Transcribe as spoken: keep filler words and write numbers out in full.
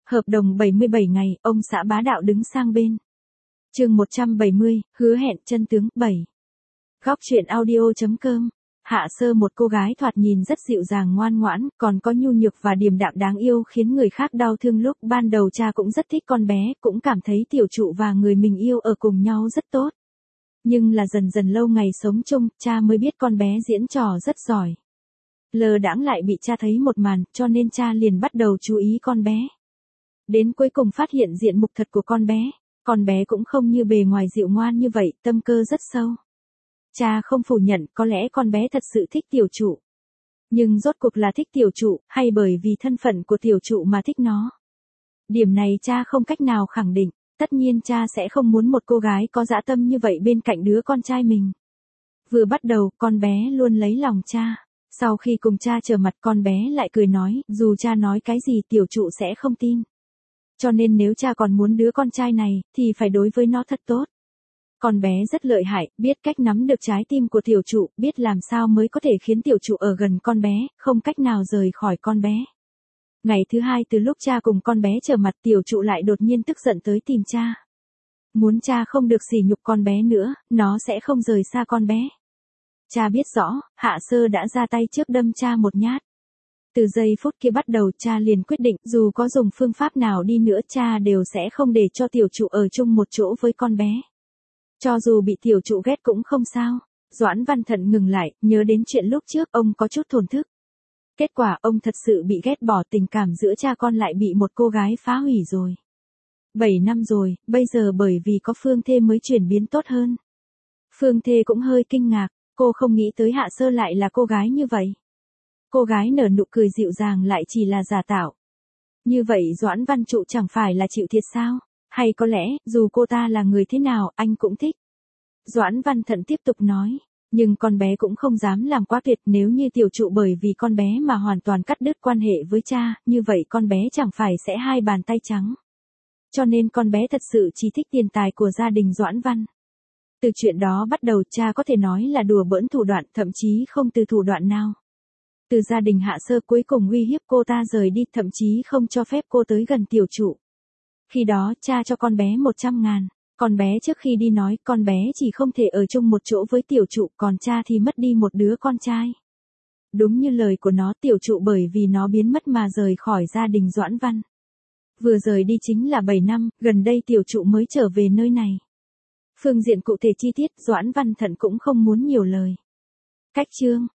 Hợp đồng bảy mươi bảy ngày, ông xã bá đạo đứng sang bên. Chương một trăm bảy mươi, hứa hẹn chân tướng, bảy. Góc truyện audio.com. Hạ Sơ, một cô gái thoạt nhìn rất dịu dàng ngoan ngoãn, còn có nhu nhược và điềm đạm đáng yêu khiến người khác đau thương. Lúc ban đầu cha cũng rất thích con bé, cũng cảm thấy tiểu trụ và người mình yêu ở cùng nhau rất tốt. Nhưng là dần dần lâu ngày sống chung, cha mới biết con bé diễn trò rất giỏi. Lờ đãng lại bị cha thấy một màn, cho nên cha liền bắt đầu chú ý con bé. Đến cuối cùng phát hiện diện mục thật của con bé. Con bé cũng không như bề ngoài dịu ngoan như vậy, tâm cơ rất sâu. Cha không phủ nhận có lẽ con bé thật sự thích tiểu trụ. Nhưng rốt cuộc là thích tiểu trụ, hay bởi vì thân phận của tiểu trụ mà thích nó? Điểm này cha không cách nào khẳng định. Tất nhiên cha sẽ không muốn một cô gái có dã tâm như vậy bên cạnh đứa con trai mình. Vừa bắt đầu, con bé luôn lấy lòng cha. Sau khi cùng cha trở mặt, con bé lại cười nói, dù cha nói cái gì tiểu trụ sẽ không tin. Cho nên nếu cha còn muốn đứa con trai này, thì phải đối với nó thật tốt. Con bé rất lợi hại, biết cách nắm được trái tim của tiểu trụ, biết làm sao mới có thể khiến tiểu trụ ở gần con bé, không cách nào rời khỏi con bé. Ngày thứ hai từ lúc cha cùng con bé trở mặt, tiểu trụ lại đột nhiên tức giận tới tìm cha. Muốn cha không được sỉ nhục con bé nữa, nó sẽ không rời xa con bé. Cha biết rõ, Hạ Sơ đã ra tay trước đâm cha một nhát. Từ giây phút kia bắt đầu cha liền quyết định, dù có dùng phương pháp nào đi nữa cha đều sẽ không để cho tiểu trụ ở chung một chỗ với con bé. Cho dù bị tiểu trụ ghét cũng không sao. Doãn Văn Thận ngừng lại, nhớ đến chuyện lúc trước ông có chút thổn thức. Kết quả ông thật sự bị ghét bỏ, tình cảm giữa cha con lại bị một cô gái phá hủy rồi. Bảy năm rồi, bây giờ bởi vì có Phương Thê mới chuyển biến tốt hơn. Phương Thê cũng hơi kinh ngạc, cô không nghĩ tới Hạ Sơ lại là cô gái như vậy. Cô gái nở nụ cười dịu dàng lại chỉ là giả tạo. Như vậy Doãn Văn Trụ chẳng phải là chịu thiệt sao? Hay có lẽ, dù cô ta là người thế nào, anh cũng thích. Doãn Văn Thận tiếp tục nói. Nhưng con bé cũng không dám làm quá tuyệt, nếu như tiểu trụ bởi vì con bé mà hoàn toàn cắt đứt quan hệ với cha, như vậy con bé chẳng phải sẽ hai bàn tay trắng. Cho nên con bé thật sự chỉ thích tiền tài của gia đình Doãn Văn. Từ chuyện đó bắt đầu cha có thể nói là đùa bỡn thủ đoạn, thậm chí không từ thủ đoạn nào. Từ gia đình Hạ Sơ cuối cùng uy hiếp cô ta rời đi, thậm chí không cho phép cô tới gần tiểu trụ. Khi đó cha cho con bé một trăm ngàn. Con bé trước khi đi nói con bé chỉ không thể ở chung một chỗ với tiểu trụ, còn cha thì mất đi một đứa con trai. Đúng như lời của nó, tiểu trụ bởi vì nó biến mất mà rời khỏi gia đình Doãn Văn. Vừa rời đi chính là bảy năm, gần đây tiểu trụ mới trở về nơi này. Phương diện cụ thể chi tiết Doãn Văn Thận cũng không muốn nhiều lời. Cách chương